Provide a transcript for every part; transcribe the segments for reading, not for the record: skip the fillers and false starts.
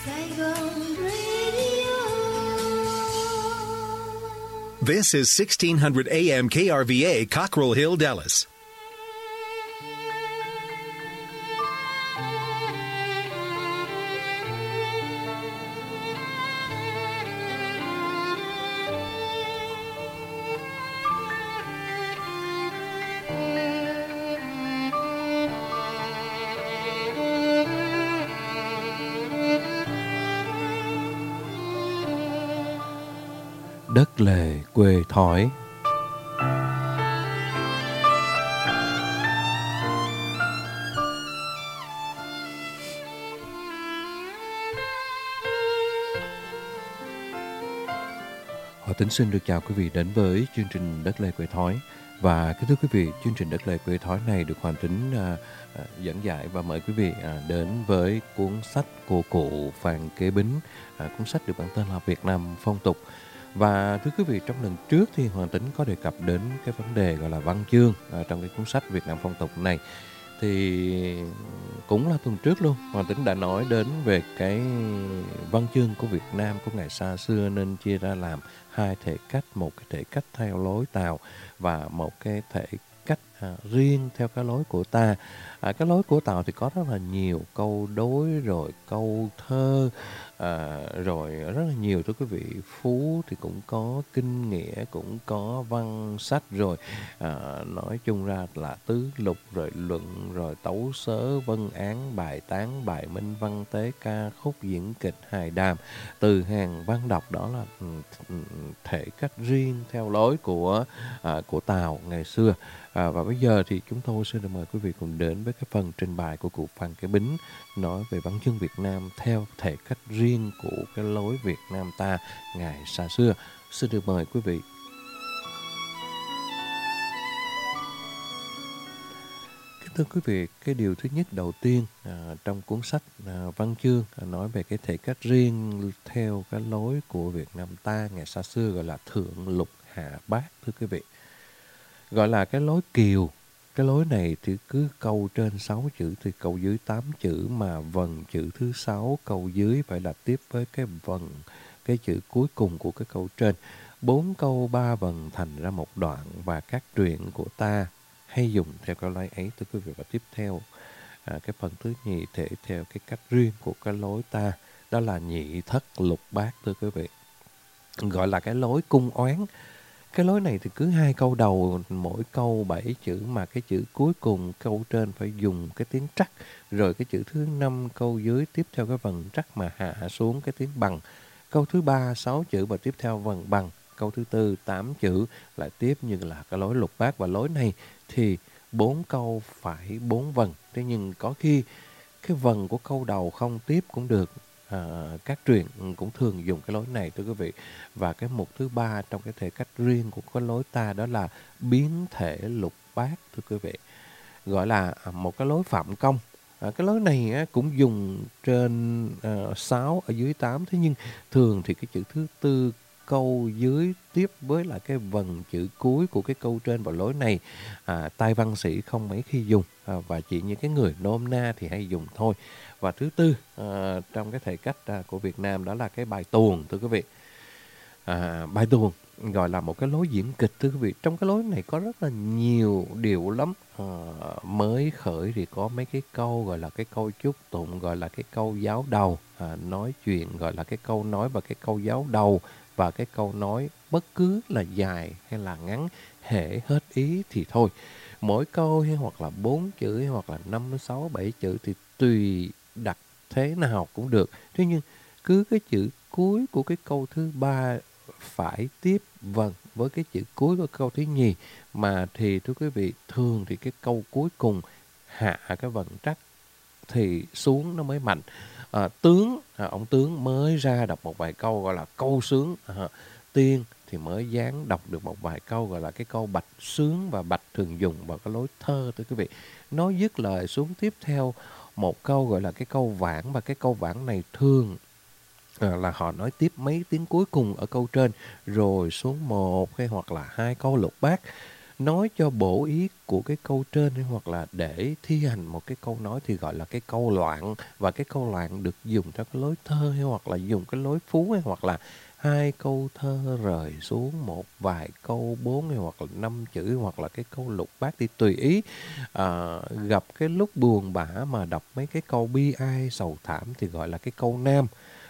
Saigon Radio. This is 1600 AM KRVA, Cockrell Hill, Dallas. Đất lề quê thói. Họ Tính xin được chào quý vị đến với chương trình Đất lề quê thói. Và kính thưa quý vị, chương trình Đất lề quê thói này được Hoàng Tính dẫn giải và mời quý vị đến với cuốn sách của cụ Phan Kế Bính. Cuốn sách được mang tên là Việt Nam Phong Tục. Và thưa quý vị, trong lần trước thì Hoàng Tính có đề cập đến cái vấn đề gọi là văn chương trong cái cuốn sách Việt Nam Phong Tục này. Thì cũng là tuần trước luôn, Hoàng Tính đã nói đến về cái văn chương của Việt Nam của ngày xa xưa nên chia ra làm hai thể cách, một cái thể cách theo lối Tàu và một cái thể cách riêng theo cái lối của ta. Cái lối của Tàu thì có rất là nhiều câu đối rồi câu thơ, rồi rất là nhiều thưa quý vị. Phú thì cũng có, kinh nghĩa cũng có, văn sách rồi nói chung ra là tứ lục rồi luận rồi tấu sớ vân án bài tán bài minh văn tế ca khúc diễn kịch hài đàm, từ hàng văn đọc. Đó là thể cách riêng theo lối của Tàu ngày xưa. Và bây giờ thì chúng tôi xin được mời quý vị cùng đến với cái phần trình bày của cụ Phan Kế Bính nói về văn chương Việt Nam theo thể cách riêng của cái lối Việt Nam ta ngày xa xưa. Xin được mời quý vị. Kính thưa quý vị, cái điều thứ nhất đầu tiên trong cuốn sách văn chương nói về cái thể cách riêng theo cái lối của Việt Nam ta ngày xa xưa gọi là thượng lục hạ bát, thưa quý vị. Gọi là cái lối Kiều. Cái lối này thì cứ câu trên 6 chữ thì câu dưới 8 chữ, mà vần chữ thứ 6 câu dưới phải là tiếp với cái vần, cái chữ cuối cùng của cái câu trên. 4 câu 3 vần thành ra một đoạn, và các truyện của ta hay dùng theo cái lối ấy, thưa quý vị. Và tiếp theo cái phần thứ nhì thể theo cái cách riêng của cái lối ta, đó là nhị thất lục bát, thưa quý vị. Gọi là cái lối cung oán. Cái lối này thì cứ 2 câu đầu, mỗi câu 7 chữ, mà cái chữ cuối cùng câu trên phải dùng cái tiếng trắc, rồi cái chữ thứ 5 câu dưới tiếp theo cái vần trắc mà hạ xuống cái tiếng bằng. Câu thứ 3 6 chữ và tiếp theo vần bằng. Câu thứ 4 8 chữ lại tiếp như là cái lối lục bát. Và lối này thì 4 câu phải 4 vần. Thế nhưng có khi cái vần của câu đầu không tiếp cũng được. Các truyện cũng thường dùng cái lối này, thưa quý vị. Và cái mục thứ 3 trong cái thể cách riêng của cái lối ta đó là biến thể lục bát, thưa quý vị. Gọi là một cái lối phạm công. Cái lối này cũng dùng trên 6 ở dưới 8. Thế nhưng thường thì cái chữ thứ 4 câu dưới tiếp với lại cái vần chữ cuối của cái câu trên vào lối này tay văn sĩ không mấy khi dùng, và chỉ những cái người nôm na thì hay dùng thôi. Và thứ tư trong cái thể cách của Việt Nam đó là cái bài tuồng, thưa quý vị. Bài tuồng gọi là một cái lối diễn kịch, thưa quý vị. Trong cái lối này có rất là nhiều điều lắm. Mới khởi thì có mấy cái câu gọi là cái câu chúc tụng, gọi là cái câu giáo đầu. Nói chuyện gọi là cái câu nói và cái câu giáo đầu. Và cái câu nói bất cứ là dài hay là ngắn, hễ hết ý thì thôi. Mỗi câu hay hoặc là 4 chữ hay hoặc là 5, 6, 7 chữ thì tùy đặt thế nào cũng được. Thế nhưng cứ cái chữ cuối của cái câu thứ 3 phải tiếp vần với cái chữ cuối của câu thứ nhì. Mà thì thưa quý vị, thường thì cái câu cuối cùng hạ cái vần trắc thì xuống nó mới mạnh. Ông tướng mới ra đọc một vài câu gọi là câu sướng. Tiên thì mới dán đọc được một vài câu gọi là cái câu bạch sướng, và bạch thường dùng vào cái lối thơ, thưa quý vị. Nói dứt lời xuống tiếp theo một câu gọi là cái câu vãn, và cái câu vãn này thường là họ nói tiếp mấy tiếng cuối cùng ở câu trên, rồi xuống 1 hay hoặc là 2 câu lục bát. nói cho bổ ý của cái câu trên, hoặc là để thi hành một cái câu nói thì gọi là cái câu loạn. Và cái câu loạn được dùng theo cái lối thơ, hay hoặc là dùng cái lối phú, hay hoặc là hai câu thơ rời xuống một vài câu 4, hay hoặc là 5 chữ, hoặc là cái câu lục bát thì tùy ý. Gặp cái lúc buồn bã mà đọc mấy cái câu bi ai sầu thảm thì gọi là cái câu nam.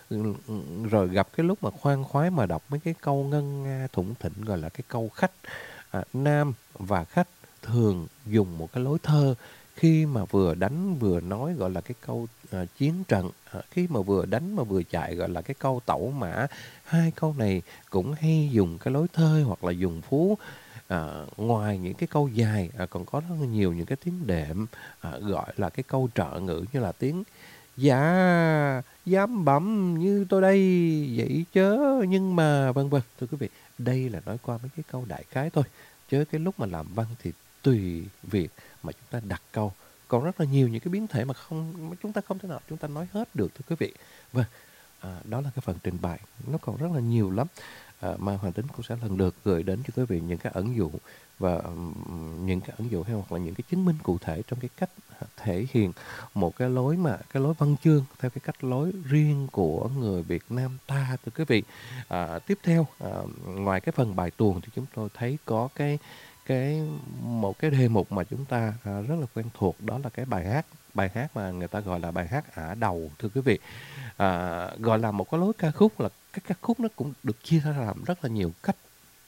Rồi gặp cái lúc mà khoan khoái mà đọc mấy cái câu ngân nga thủng thỉnh gọi là cái câu khách. Nam và khách thường dùng một cái lối thơ. Khi mà vừa đánh vừa nói gọi là cái câu chiến trận. Khi mà vừa đánh mà vừa chạy gọi là cái câu tẩu mã. Hai câu này cũng hay dùng cái lối thơ hoặc là dùng phú. Ngoài những cái câu dài còn có rất là nhiều những cái tiếng đệm, gọi là cái câu trợ ngữ, như là tiếng dạ dám bẩm như tôi đây vậy chớ nhưng mà vân vân. Thưa quý vị, đây là nói qua mấy cái câu đại khái thôi, chứ cái lúc mà làm văn thì tùy việc mà chúng ta đặt câu. Còn rất là nhiều những cái biến thể mà chúng ta không thể nào chúng ta nói hết được, thưa quý vị. Vâng, đó là cái phần trình bày, nó còn rất là nhiều lắm. Mà Hoàng Tính cũng sẽ lần lượt gửi đến cho quý vị những cái ẩn dụ và những cái ẩn dụ hay hoặc là những cái chứng minh cụ thể trong cái cách thể hiện một cái lối văn chương theo cái cách lối riêng của người Việt Nam ta, thưa quý vị. Tiếp theo, ngoài cái phần bài tuồng thì chúng tôi thấy có một cái đề mục mà chúng ta rất là quen thuộc, đó là cái bài hát mà người ta gọi là bài hát ả đầu, thưa quý vị. Gọi là một cái lối ca khúc, là cái ca khúc nó cũng được chia ra làm rất là nhiều cách,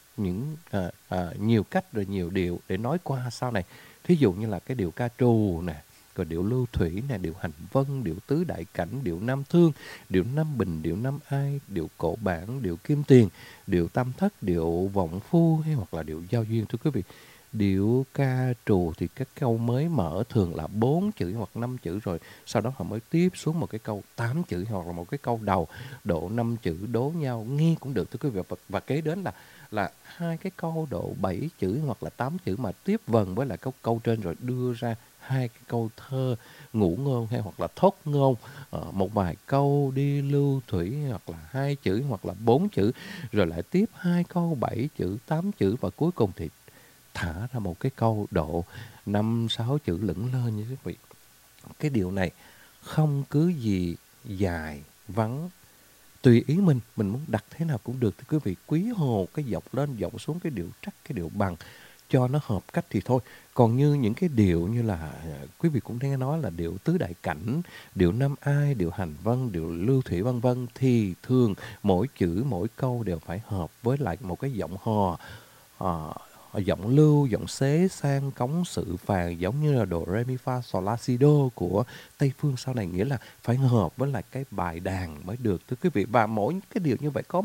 nhiều cách rồi nhiều điệu để nói qua sau này. Thí dụ như là cái điệu ca trù nè, rồi điệu lưu thủy nè, điệu hành vân, điệu tứ đại cảnh, điệu nam thương, điệu nam bình, điệu nam ai, điệu cổ bản, điệu kim tiền, điệu tam thất, điệu vọng phu, hay hoặc là điệu giao duyên, thưa quý vị. Điệu ca trù thì các câu mới mở thường là 4 chữ hoặc 5 chữ, rồi sau đó họ mới tiếp xuống một cái câu 8 chữ hoặc là một cái câu đầu độ 5 chữ đố nhau, nghe cũng được, thưa quý vị. Và kế đến là hai cái câu độ 7 chữ hoặc là 8 chữ mà tiếp vần với lại câu trên, rồi đưa ra hai cái câu thơ ngũ ngôn hay hoặc là thốt ngôn, một vài câu đi lưu thủy hoặc là 2 chữ hoặc là 4 chữ, rồi lại tiếp hai câu 7 chữ 8 chữ, và cuối cùng thì thả ra một cái câu độ 5-6 chữ lững lơ như quý vị. Cái điều này không cứ gì dài vắng, tùy ý mình muốn đặt thế nào cũng được, thì quý vị quý hồ cái giọng lên giọng xuống, cái điệu trắc, cái điệu bằng cho nó hợp cách thì thôi. Còn như những cái điệu như là quý vị cũng nghe nói là điệu tứ đại cảnh, điệu nam ai, điệu hành vân, điệu lưu thủy vân vân, thì thường mỗi chữ mỗi câu đều phải hợp với lại một cái giọng hò, giọng lưu, giọng xế sang cống sự phàn, giống như là độ re mi fa sol la si đô của Tây phương sau này, nghĩa là phải hợp với lại cái bài đàn mới được, thưa quý vị. Và mỗi cái điều như vậy có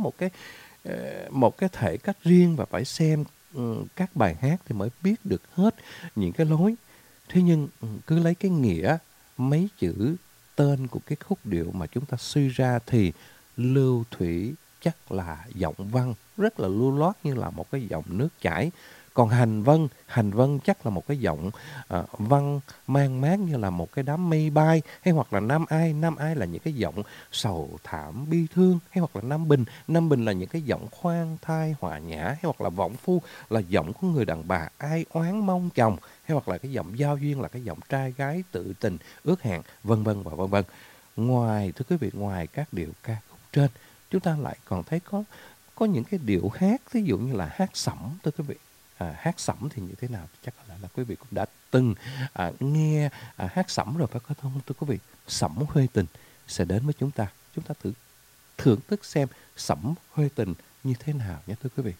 một cái thể cách riêng, và phải xem các bài hát thì mới biết được hết những cái lối. Thế nhưng cứ lấy cái nghĩa mấy chữ tên của cái khúc điệu mà chúng ta suy ra thì lưu thủy chắc là giọng văn rất là lưu loát, như là một cái giọng nước chảy. Còn hành vân chắc là một cái giọng văn mang mát, như là một cái đám mây bay. Hay hoặc là nam ai là những cái giọng sầu thảm bi thương. Hay hoặc là nam bình là những cái giọng khoan thai hòa nhã. Hay hoặc là vọng phu là giọng của người đàn bà ai oán mong chồng. Hay hoặc là cái giọng giao duyên là cái giọng trai gái tự tình ước hẹn, vân vân và vân vân. Ngoài, thưa quý vị, ngoài các điệu ca khúc trên, chúng ta lại còn thấy có những cái điệu hát, ví dụ như là hát sẩm, thưa quý vị. Hát sẩm thì như thế nào chắc có lẽ là quý vị cũng đã từng nghe hát sẩm rồi phải không, thưa quý vị. Sẩm huê tình sẽ đến với chúng ta thử thưởng thức xem sẩm huê tình như thế nào nhé, thưa quý vị.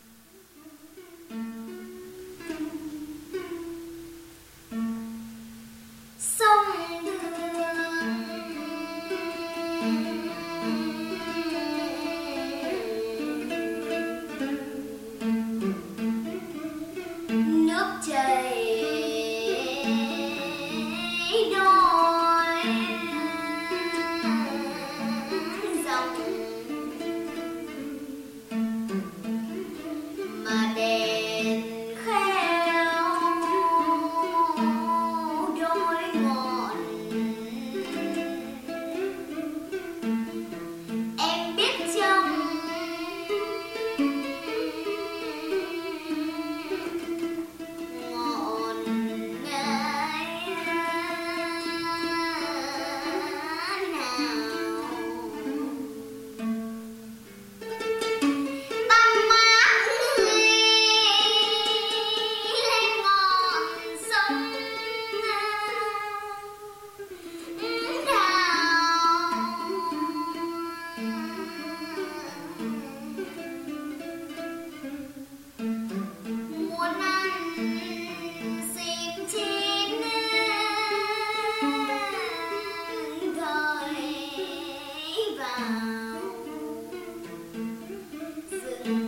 rừng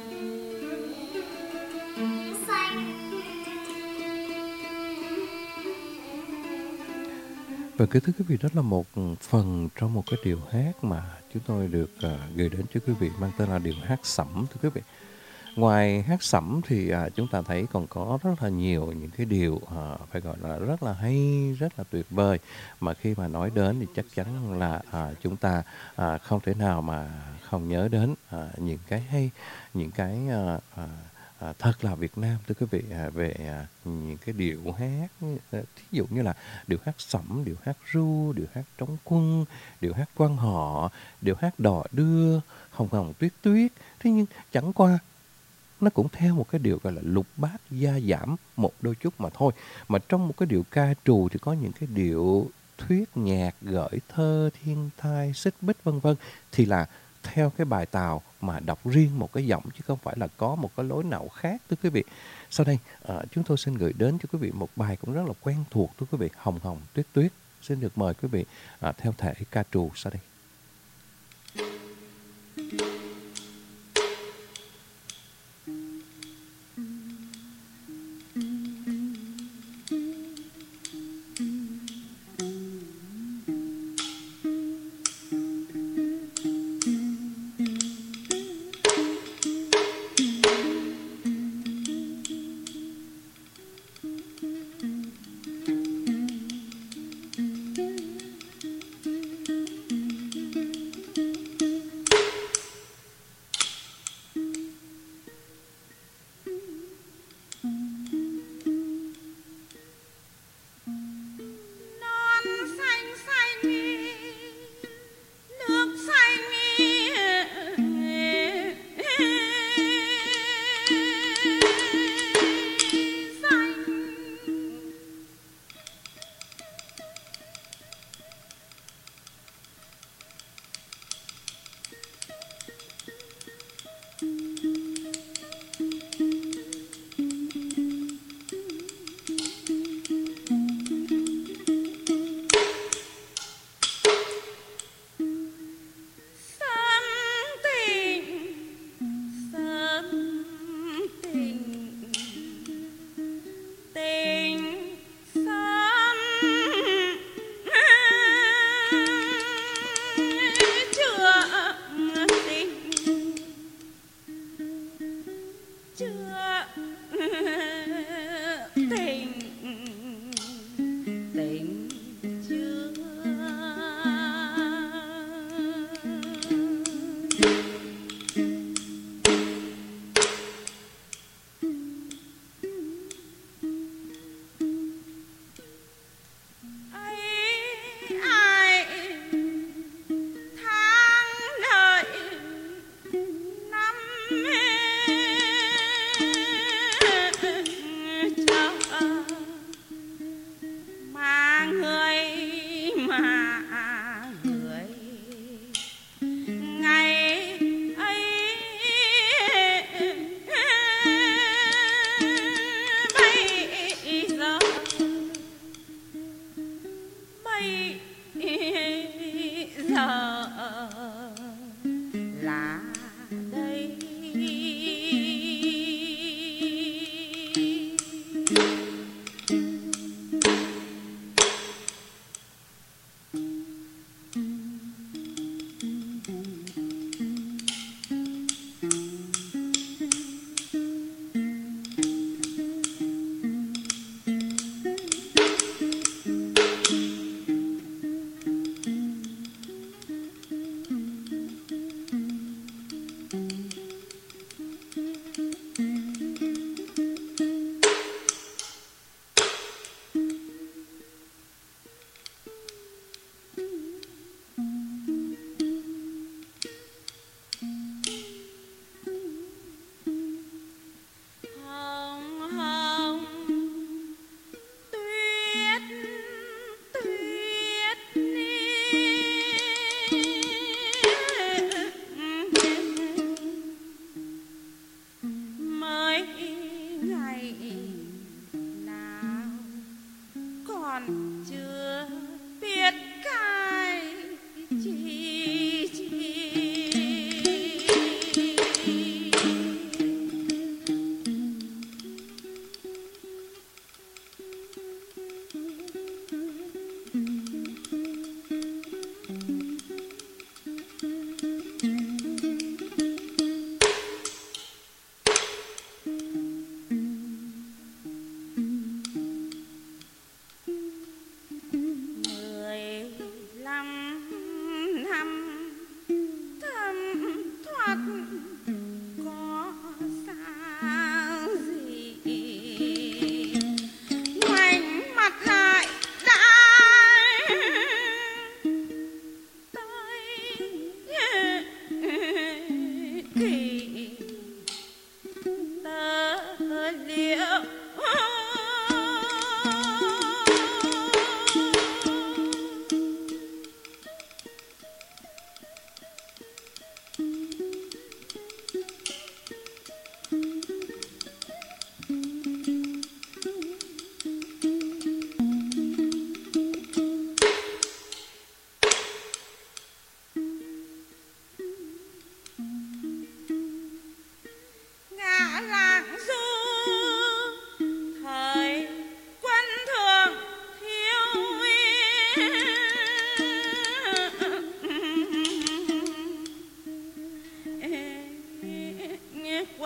xanh. Và kính thưa quý vị, đó là một phần trong một cái điệu hát mà chúng tôi được gửi đến cho quý vị mang tên là điệu hát sẩm, thưa quý vị. Ngoài hát sẩm thì chúng ta thấy còn có rất là nhiều những cái điệu phải gọi là rất là hay, rất là tuyệt vời, mà khi mà nói đến thì chắc chắn là chúng ta không thể nào mà không nhớ đến những cái hay, những cái thật là Việt Nam, thưa quý vị, về những cái điệu hát, thí dụ như là điệu hát sẩm, điệu hát ru, điệu hát trống quân, điệu hát quan họ, điệu hát đò đưa, hồng hồng tuyết tuyết. Thế nhưng chẳng qua nó cũng theo một cái điệu gọi là lục bát gia giảm một đôi chút mà thôi. Mà trong một cái điệu ca trù thì có những cái điệu thuyết nhạc, gợi thơ, thiên thai, xích bích vân vân, thì là theo cái bài tào mà đọc riêng một cái giọng, chứ không phải là có một cái lối nào khác, thưa quý vị. Sau đây chúng tôi xin gửi đến cho quý vị một bài cũng rất là quen thuộc, thưa quý vị, Hồng Hồng Tuyết Tuyết. Xin được mời quý vị theo thể ca trù sau đây.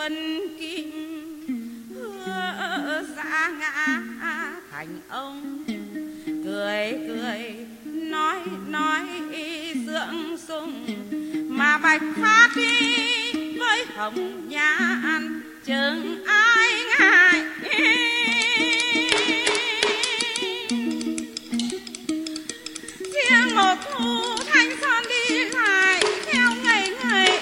phân kim hứa ra ngã thành ông, cười cười nói dưỡng sung mà bạch phát đi với hồng nhan chừng ai ngại. Riêng một thu thanh son đi lại theo ngày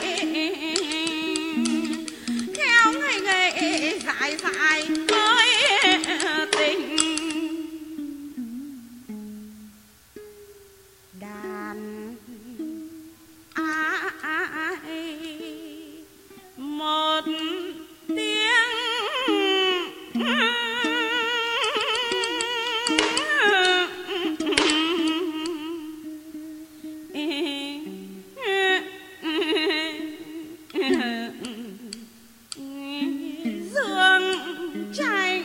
dại với tình đàn ai một tiếng dương tranh.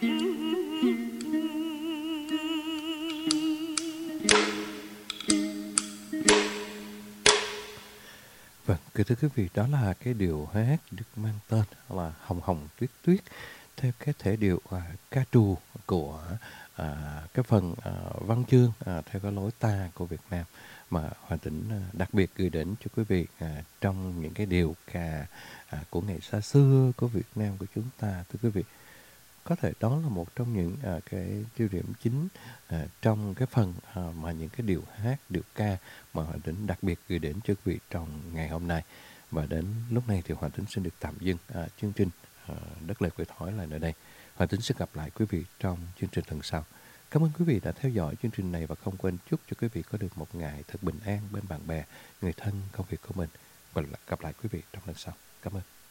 Vâng, kính thưa quý vị, đó là cái điệu hát được mang tên là Hồng Hồng Tuyết Tuyết theo cái thể điệu ca trù của cái phần văn chương theo cái lối ta của Việt Nam mà Hoàng Tĩnh đặc biệt gửi đến cho quý vị trong những cái điệu ca của ngày xa xưa của Việt Nam của chúng ta. Thưa quý vị, có thể đó là một trong những cái tiêu điểm chính trong cái phần mà những cái điệu hát, điệu ca mà Hoàng Tĩnh đặc biệt gửi đến cho quý vị trong ngày hôm nay. Và đến lúc này thì Hoàng Tĩnh xin được tạm dừng chương trình Đất Lệ Quê Thói lại nơi đây. Hoàng Tĩnh sẽ gặp lại quý vị trong chương trình lần sau. Cảm ơn quý vị đã theo dõi chương trình này và không quên chúc cho quý vị có được một ngày thật bình an bên bạn bè, người thân, công việc của mình. Và gặp lại quý vị trong lần sau. Cảm ơn.